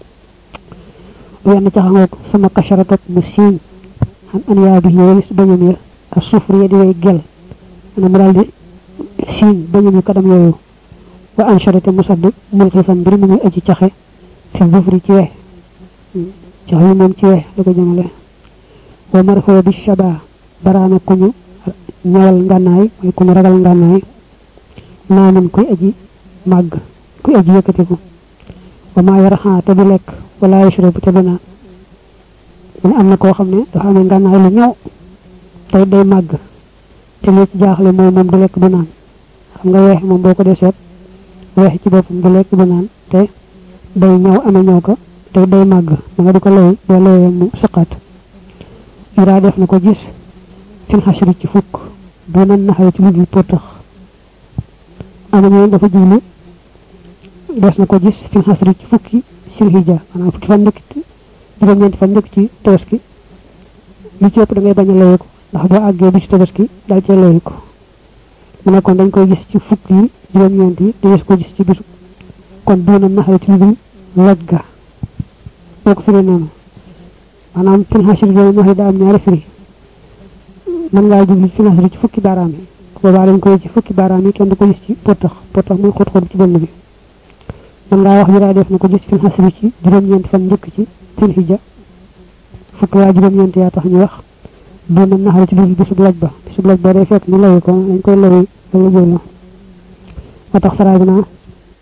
wenn caxangoog sama kasharatok mu siiñ xam an yaa bi yooyu bañam ya ak sufur ya di way gel ana mu daal di siiñ bañam yu kadam yooyu wa ansharate mu sadd mulxisan mbir mu muy aji caxe fi zufri ci weex cax yi moom ci weex la ko jëmale wa marfoo bi shaba baraana ku ñu ñawal ngànnaay mooy ku ñu ragal ngànnaay naamin kuy aji màgg kuy aji yëkkatiku wa maa yaraxaa te du lekk wala yashrabu te du naan mu am na koo xam ne dafa amee ngànnaay lu ñëw tey day màgg te li ci jaaxle mooy moom du lekk du naan xam nga weex moom boo ko dee seet weex ci boppam du lekk du naan te day ñëw amee ñëw ko te day màgg da nga di ko lay boo layee mu sëqaat yuraa def na ko gis fil xasri ci fukk du nan naxare ci ludul potax ama ñoom dafa jublu des na ko gis fil xasri ci fukki silhija maanaam fukki fan njëkk juróom-ñeenti fan njëkk ci tabaski li ci ëpp da ngay bañ a layee ko ndax boo àggee bi ci tabaski dal cee layee ko mu ne kon dañ koy gis ci fukk yi juróom-ñeent yi di ko gis ci bisu kon du nan naxare ci ludul loj ga boo ko firee noonu maanaam fil xasri yooyu nax yi daa am ñaari firi mën ngaa jublu fil xasri ci fukki baaraam yi boobaa dañ koy ci fukki baaraam yi kenn du ko gis ci potax potax muy xóot xóot ci benn bi mën ngaa wax yuraa def na ko gis fil xasri ci juróom-ñeenti fan njëkk ci silhija fukki waa juróom-ñeenti yaa tax ñu wax du na naxari ci biir bisub laj ba bisub laj ba day fekk ñu layi ko dañ koy layi wala jël la moo tax saraa bi naa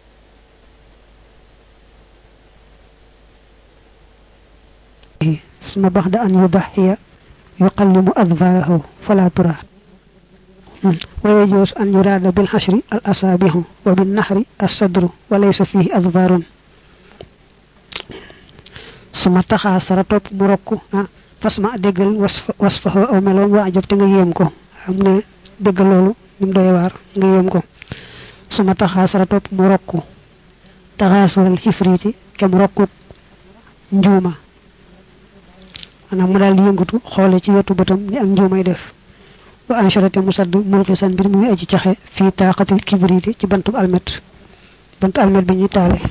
suma bax da an yudaxiya yuqallimu adfarahu fala tura ويجوز أن يراد بالحشر الأصابع وبالنحر الصدر وليس فيه أظفار ثم تخاصر توب مركو فاسمع دغل وصف وصفه أو ملون وعجبت nga yem ko amne deug lolu nim doy war nga yem ko ثم تخاصر توب مركو تخاصر الحفريت كم ركو njuma ana mu dal yëngutu xolé ci wetu bëtam ni ak njumay def wa ansharate musad mulqisan bir mu aji caxe fi taqatil kibriti ci bantu almet bantu almet bi ñu talé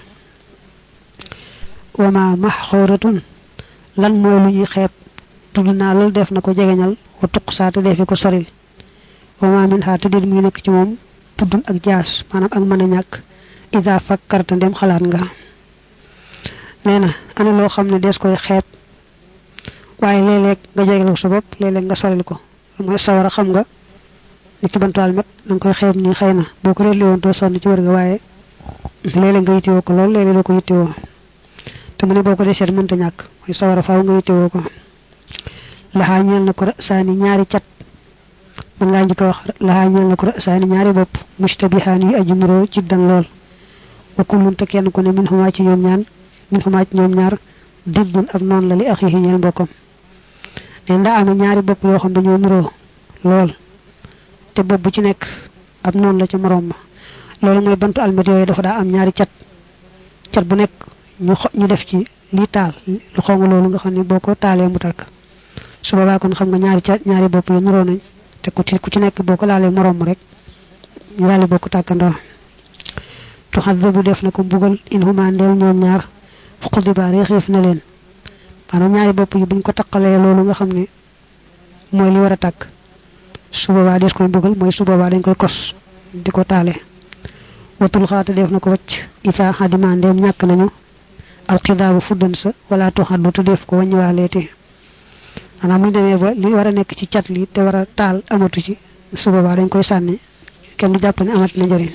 wa ma mahkhuratun lan moy lu ñi xép tuduna lol def nako jegeñal wa tuqsaate def ko soril wa ma min ha tudil mi nek ci mom tudun ak jaas manam ak mëna ñak iza fakkarta dem xalaat nga neena ana lo xamne des koy xép waye lelek nga jegelu sa bop lelek nga soril ko moy sawara xam nga nit ki bantu almet nang koy xeeb ni xeyna boko reeli won do sonni ci wërga waye lele nga yitté ko lol lele do ko yitté wo te mu ne boko dé sét mënta ñak moy sawara faaw nga yitté wo ko la hañal na ko saani ñaari cat man nga njëkk wax la hañal na ko saani ñaari bop mustabihan yu ajmuro ci dan lol wa kullun ta kenn ko ne min huma ci ñom ñaan min huma ci ñom ñaar diddun ab non la li akhihi ñal mbokam nda am ñaari bop yo xam dañu nuro lol te bopp bu ci nek ab non la ci morom ma lolu moy bantu almet yoy dafa da am ñaari ciat ciat bu nek ñu ñu def ci li taal lu xong lolu nga xamni boko taalé mu tak su baba kon xam nga ñaari ciat ñaari bop yu nuro nañ te ku ci ku ci nek boko laalé morom rek ñu dalé boko takando to xazabu def na ko bugal in huma ndew ñoom ñaar xudi bari xef na len manam ñaari bop yu buñ ko takalé lolu nga xamni moy li wara tak su baba des koy bugal moy su baba dañ koy kos diko talé watul xata def nako wacc isa hadima ndem ñak nañu al qidab fuddan sa wala to haddu to def ko wañ waleti ana mu démé ba li wara nek ci ciat li te wara tal amatu ci su baba dañ koy sanni kenn du japp ni amat na jari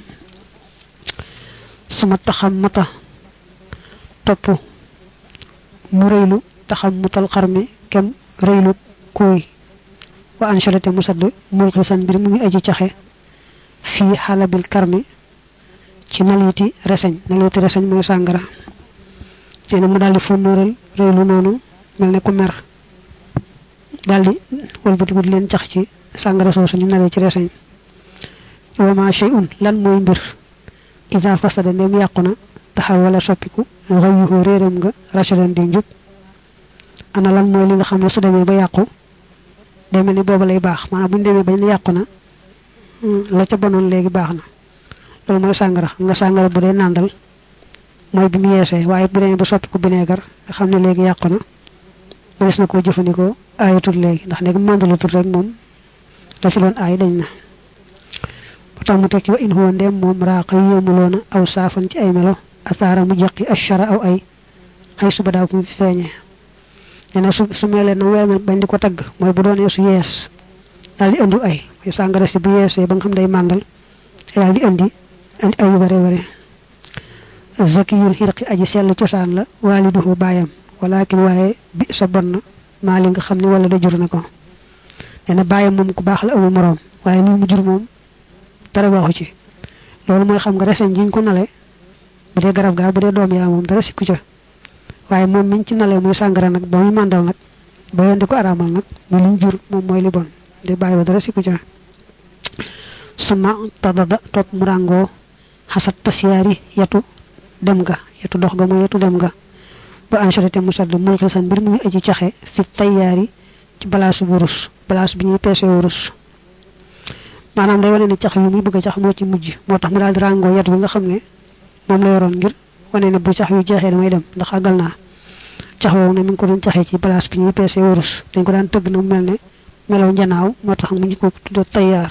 suma taxamata top mu reylu taxamutal xarmi kem reylu koy wa ansharate musadd mulqisan bir mu aji caxe fi halabil karmi ci naliti reseñ naliti reseñ moy sangara dina mu daldi fonnoral reylu nonu melne ku mer daldi wolbatu len cax ci sangara soosu ñu nalé ci reseñ wa ma shay'un lan moy mbir iza fasada nem yaquna taxawala soppiku ghayuhu reeram nga rashadan di njub ana lan moy li nga xamne su demé ba yaqku day melni bobu lay bax manam buñu demé bañ yaquna la ca bonon légui baxna lolu moy sangara nga sangara bu dé nandal moy bi mu yéssé waye bu demé ba soppiku binégar nga xamne légui yaquna mo des na ko jëfandiko ayatul légui ndax nek mandalu tur rek mom da ci don ay dañ na batam mu tek wa in huwa ndem mom raqa yemulona aw safan ci ay melo athara mu jaqi ashara aw ay ay suba da fu feñé ene su su melé na wémal bañ diko tag moy bu doone su yes dal di andi ay moy sangara ci bu yessé ba nga xam day mandal dal di andi andi ay bare bare zakiyul hirqi aji sel ciosan la waliduhu bayam walakin waye bi sa bon ma li nga xamni wala da jur nako ene bayam mom ku bax la amul morom waye li mu jur mom dara waxu ci lolu moy xam nga reseñ jiñ ko nalé bu dé garab ga bu dé doom ya mom dara sikku ci waye mom miñ ci nalé moy sangara nak ba muy mandal nak ba yandi ko aramal nak mu liñ jur mom moy li bon de baye ba dara sikku ci suma tadada top murango hasat tasyari yatu dem ga yatu dox ga moy yatu dem ga ba ansharate musaddu mulqisan bir mu aji caxé fi tayyari ci balaasu burus balaas bi ñuy pessé wurus manam day wone ni cax yu muy bëgg cax mo ci mujj motax mu dal rango yat bi nga xamné mom la yoron ngir wone ni bu cax yu jexé damay dem ndax agal na cax wo ne mi ngi ko doon caxé ci place bi ñuy pessé wurus dañ ko daan teug na melne melaw njanaaw motax mu ñu ko tudde tayyar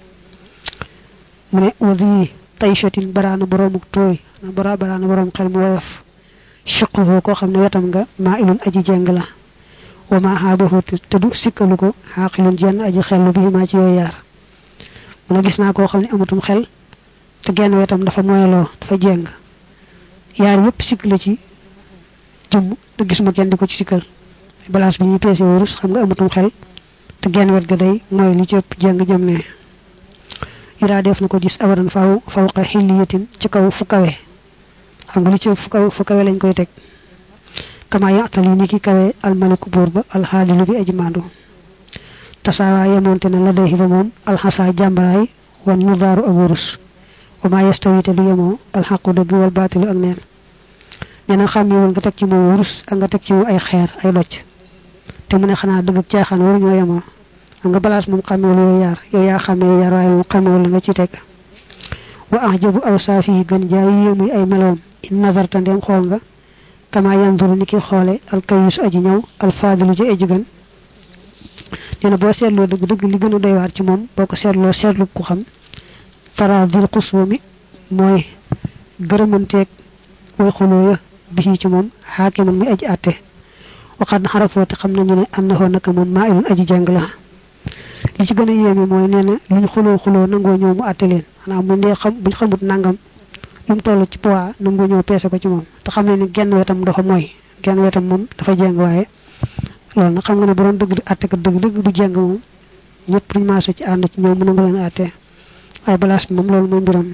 mu ne wadi tayshatil barana boromuk toy na bara barana borom xel mu woyof shaqquhu ko xamne wetam nga ma'ilun aji jeng la wa ma habahu tadu sikaluko haqilun jenn aji xelu bi ma ci yoy yar mu gis na ko xamni amatum xel te genn wetam dafa moyelo dafa jeng yar yep sik la ci jëm te gisuma kenn diko ci sikal balance bi ñi pessé wurus xam nga amatum xel te genn wet ga day moy li ci ëpp jeng jëm ne ira def na ko gis awaran faaw fawqa hiliyatin ci kaw fu kawe xam nga li ci fu kaw fu kawe lañ koy tek kama ya'tali niki kawe al malik burba al halilu bi ajmando tasawa yamonte na la day ba mom al hasa jambaray wan nudaru awurus wa ma yastawi te du yamo al haqu deug wal batil ak neen ñena xammi won nga tek ci mo wurus ak nga tek ci ay xeer ay locc te mu ne xana deug ak tiaxan war ñoo yamo nga balance mom xammi wol yar yow ya xammi yar way mo xammi wol nga ci tek wa ahjabu awsafi gan jaay yemi ay melom in nazarta ndem xol nga kama yanzuru niki xolé al kayus aji ñew al fadilu ji aji gan dina bo sétlo deug deug li gëna doy war ci mom boko sétlo sétlu ku xam faradil qusumi moy gërëmantek way xolo ya bi ci mom hakiman mi aji até waxat xarafo te xam nañu ne annahu naka mom ma'ilun aji jang la li ci gëna yémi moy néna luñ xolo xolo nango ñew mu até len ana mu ndé xam buñ xamut nangam lum tollu ci poids nango ñew pessé ko ci mom te xam ne ni genn wetam dafa moy genn wetam mom dafa jeng waye lool na xam nga ne borom deug atté ko deug deug du jeng mom ñepp ñu massé ci and ci ñoom mëna nga leen atté ay balas mom lool mo mbiram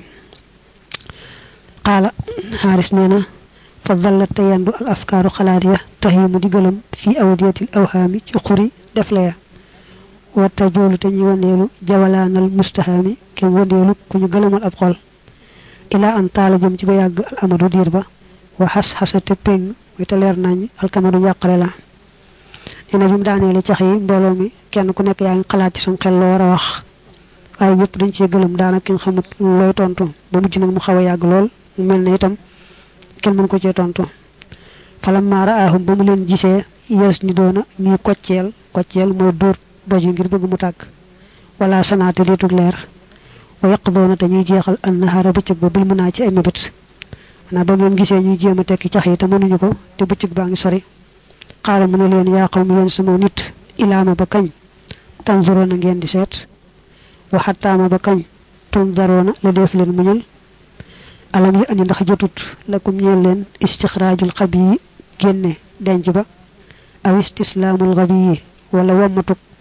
qala haris neena fa dhallat tayandu al afkaru khaladiya tahimu digalam fi awdiyatil awhami ci khuri def la ya wa tajulu te ñi wonelu jawalanal mustahami ke wonelu ku ñu galamal ab xol ila an taala jëm ci ba yag al amadu dir ba wa has hasate peng muy ta leer nañ al kamadu yaqare la ina bim daanele ci xey mbolo mi kenn ku nek yaangi xalaat ci sun xel lo wara wax ay yépp dañ ci gëlum daana ki xamut loy tontu ba mujj nak mu xawa yag lool mu melni itam kenn mën ko ci tontu falam ma raahum ba mu leen gisee yes ni doona ñuy koccel koccel mo dur doju ngir bëgg mu tag wala sanatu leetuk leer wa yaqduna dañuy jéxal an nahara bëccëg ba bil mëna ci ay mabët ana ba mu leen gisee ñuy jéema tekki cax yi te mënuñu ko te bëccëg baa ngi sori xaaral mu ne leen yaa xaw mu yéen sama nit ilaama ba kañ tanzurona ngeen di seet wa xattaama ba kañ tunzaroona la def leen muñal alam yi andi ndax jotut lakum ñeel leen istixraajul xabi génne denc ba aw istislaamul xabi wala wammatuk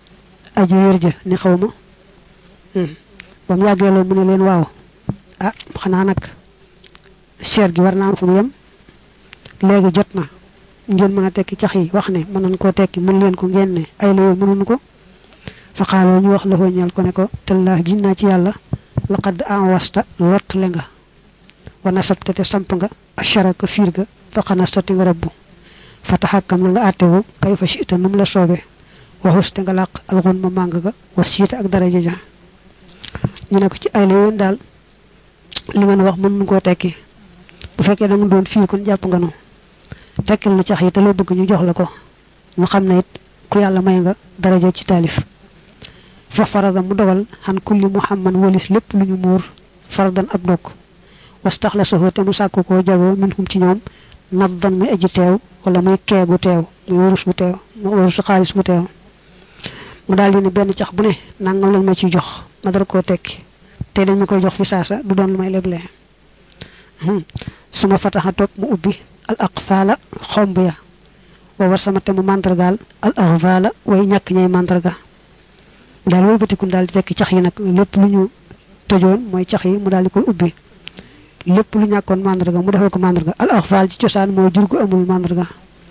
aji réer ja ni xawma ba mu yàggee loolu mu ne leen waaw ah xanaa nag seet gi war naa am fu mu yem léegi jot na ngeen mën a tekki cax yi wax ne mën nañ koo tekki mën leen ko ngeen ne ay la yow mënuñu ko fa xaaloo ñu wax la ko ñal ko ne ko tallaahi giñ naa ci yàlla laqad awasta lott le nga wa nasabta te samp nga asharaka fiir ga fa xanastati nga rabbu fa taxakkam na nga àttewu kay fa siita num la soobe waxus te nga làq alxun ma màng ga wa siita ak daraja ja ñu ne ko ci ay la yoon daal li ngeen wax mën nu koo tekki bu fekkee da nga doon fiir kon jàpp nga nu tekkil nu cax yi te loo bëgg ñu jox la ko ñu xam ne it ku yàlla may nga daraja ci taalif fa farada mu dogal xan kulli muhammad walis lépp lu ñu muur faradan ab dokk wastaxla soxo te mu sàkk koo jagoo min hum ci ñoom naddan muy aji teew wala muy keegu teew muy warus bu teew mu warusu xaalis bu teew mu daal di ne benn cax bu ne nangam lañ ma ciy jox ma dara koo tekki te dañ ma koy jox fi saasa du doon lu may leble su ma fataxa toog mu ubbi al aqfaala xomb ya wa war sama te mu màndargaal al axfaala way ñàkk ñay màndarga daal wolu batikun daal di tekki cax yi nag lépp lu ñu tëjoon mooy cax yi mu daal di koy ubbi lépp lu ñàkkoon màndarga mu defal ko màndarga al axfaal ci cosaan moo jur gu amul màndarga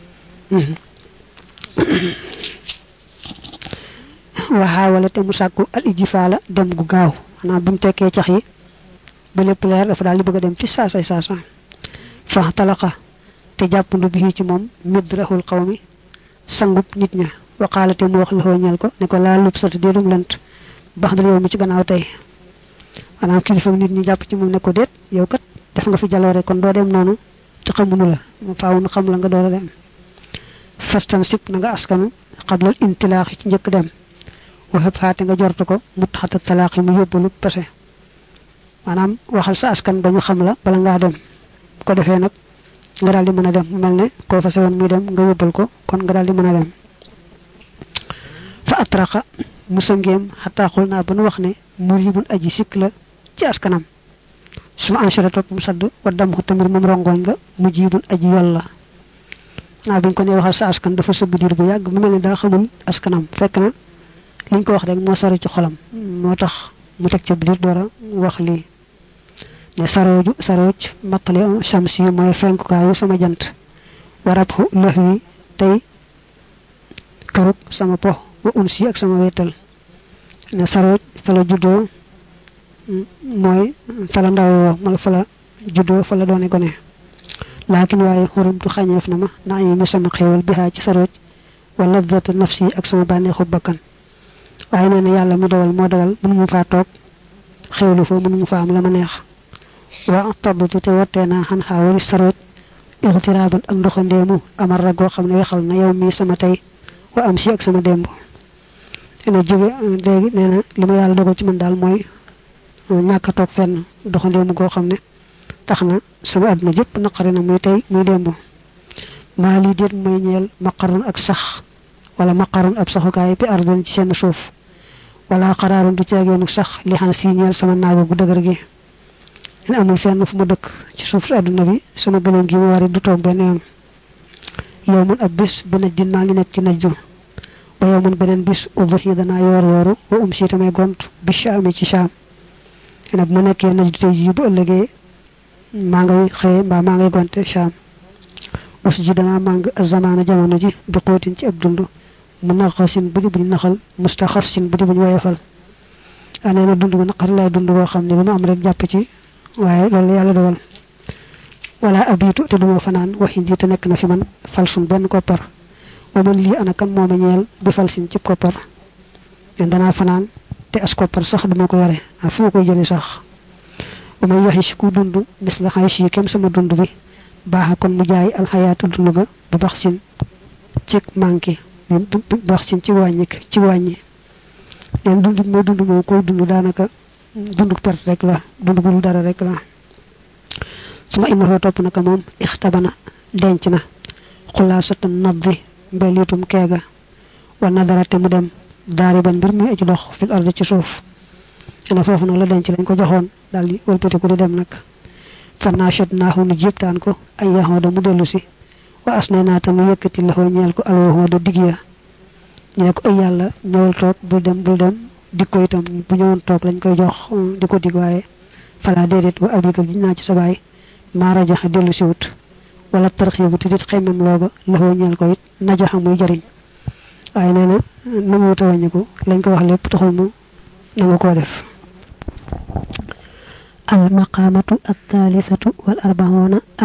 waxaa wala te mu sàkku al ijifaala dem gu gaaw xanaa bi mu tekkee cax yi ba lépp leer dafa daal di bëgg a dem fi saasay saasa fa talaqa te jàppandu bi ci moom midrahul qawmi sangub nit ña waqaala te mu wax la ñal ko ne ko laa lub sat déedum lant bax dal yow mi ci gannaaw tey maanaam kilifa nit ñi jàpp ci moom ne ko déet yow kat def nga fi jaloore kon doo dem noonu te xamunu la mu faaw nu xam la nga door a dem fastan sip na nga askanu xablal intilaax ci njëkk dem waxëb xaate nga jortu ko mut xata talaax yi mu yóbbalu pese maanaam waxal sa askan ba ñu xam la bala ngaa dem ko defee nag nga daal di mën a dem mel ne koo fase woon muy dem nga yóbbal ko kon nga daal di mën a dem fa atraqa musa ngéem xataa xul naa ba nu wax ne muribun aji sikk la ci askanam su ma enchéré topp mu sadd wa dam xu tamit moom rongoñ nga mu jibun aji yol la naa buñ ko nee waxal sa askan dafa sëgg diir bu yàgg mu mel ne daa xamul askanam fekk na liñ ko wax rek moo sori ci xolam moo tax mu teg ca biir door a wax lii ne sarooju sarooj matali shamsi mooy fenkukaayu sama jant warab xu lëx wi tey karuk sama po wa unsi ak sama wéetal ne sarooj fa la juddoo mooy fa la ndawoo mala fa la juddoo fa la doone gone laakin waaye xurumtu xañeef na ma na yi mi sama xéewal bi xaa ci sarooj wa ladata nafsi ak sama bànneexu bakkan waaye nee na yàlla mi dogal moo dogal mënumu faa toog xéewlu fa mënumu faa am la ma neex waa taddatu te wattee naa xan xaa wali sarooj ixtiraaban ak ndoxandeemu amar ra goo xam ne wexal na yow mii sama tey wa am si ak sama démb ene jóge léegi nee na li ma yàlla dogal ci man daal mooy ñàkk a toog fenn doxandeemu goo xam ne tax na sama àdduna jëpp naqari na muy tey muy démb maa lii déet mooy ñeel maqarun ak sax wala maqarun ab saxukaay bi ardon ci seen suuf wala xaraarun du ceegeenu sax li xan si ñeel sama naago gu dëgër gi ene amul fenn fu ma dëkk ci suuf si àdduna bi sama gëléem gi mu wari du toog benn yoon yow mun ab bis bi naj din maa ngi nekk ci najju ba yow mun beneen bis ubux yi danaa yoor yooru wa um si tamay gont bi chaami ci chaam ene bu ma nekkee najju tey jii bu ëllëgee maa ngay xëye mbaa maa ngay gonte chaam us ji danaa màng azamaana jamono ji bi xóotin ci ab dund mu naxasin bu di buñ naxal mustaxasin bu di buñ woyefal anee na dund bu naqari lay dund boo xam ne lu ma am rek jàpp ci waaye loolu yàlla dogal wala abitu te duma fanaan waxin ji te nekk na fi man falsun benn koppar wa man lii ana kan mooma ñeel bi falsin ci koppar len danaa fanaan te as koppar sax duma ko yore a fu ma koy jëli sax wa man yaxis ku dund mis la xayis yi kem sama dund bi baaxa kon mu jaay alxayaatu dund ga bu bax sin ci manqué bu bax sin ci wàññi ci wàññi leen dund mooy dund moom koy dund daanaka dund perte rek la dund gul dara rek la suma innahu topp naka moom ixtabana denc na xulaasatan naddi mbeliitum keega wa nadarate mu dem daariban mbir muy aji dox fil ardi ci suuf ene foofu nag la denc lañ ko joxoon daal di wëlbatiku di dem nag fanachet naaxu nu jéptaan ko ay yaxoo da mu dellu si wa as ne naa tamu yëkkati la xoo ñeel ko alwaxoo da digg ya ñu ne ko ay yàlla ñëwal toog bul dem bul dem dikko itam bu ñëwoon toog lañ koy jox di ko dig waaye fala déedéet wa abika giñ naa ci sa baay maara jaxa dellu si wut wala tarxiibu te dit xemmem looga laxoo ñeel ko it najaxa muy jariñ waaye nee na nangu wuta wàññiku lañ ko wax lépp taxul mu nangu koo def al maqamatu al thalithatu wal arbauna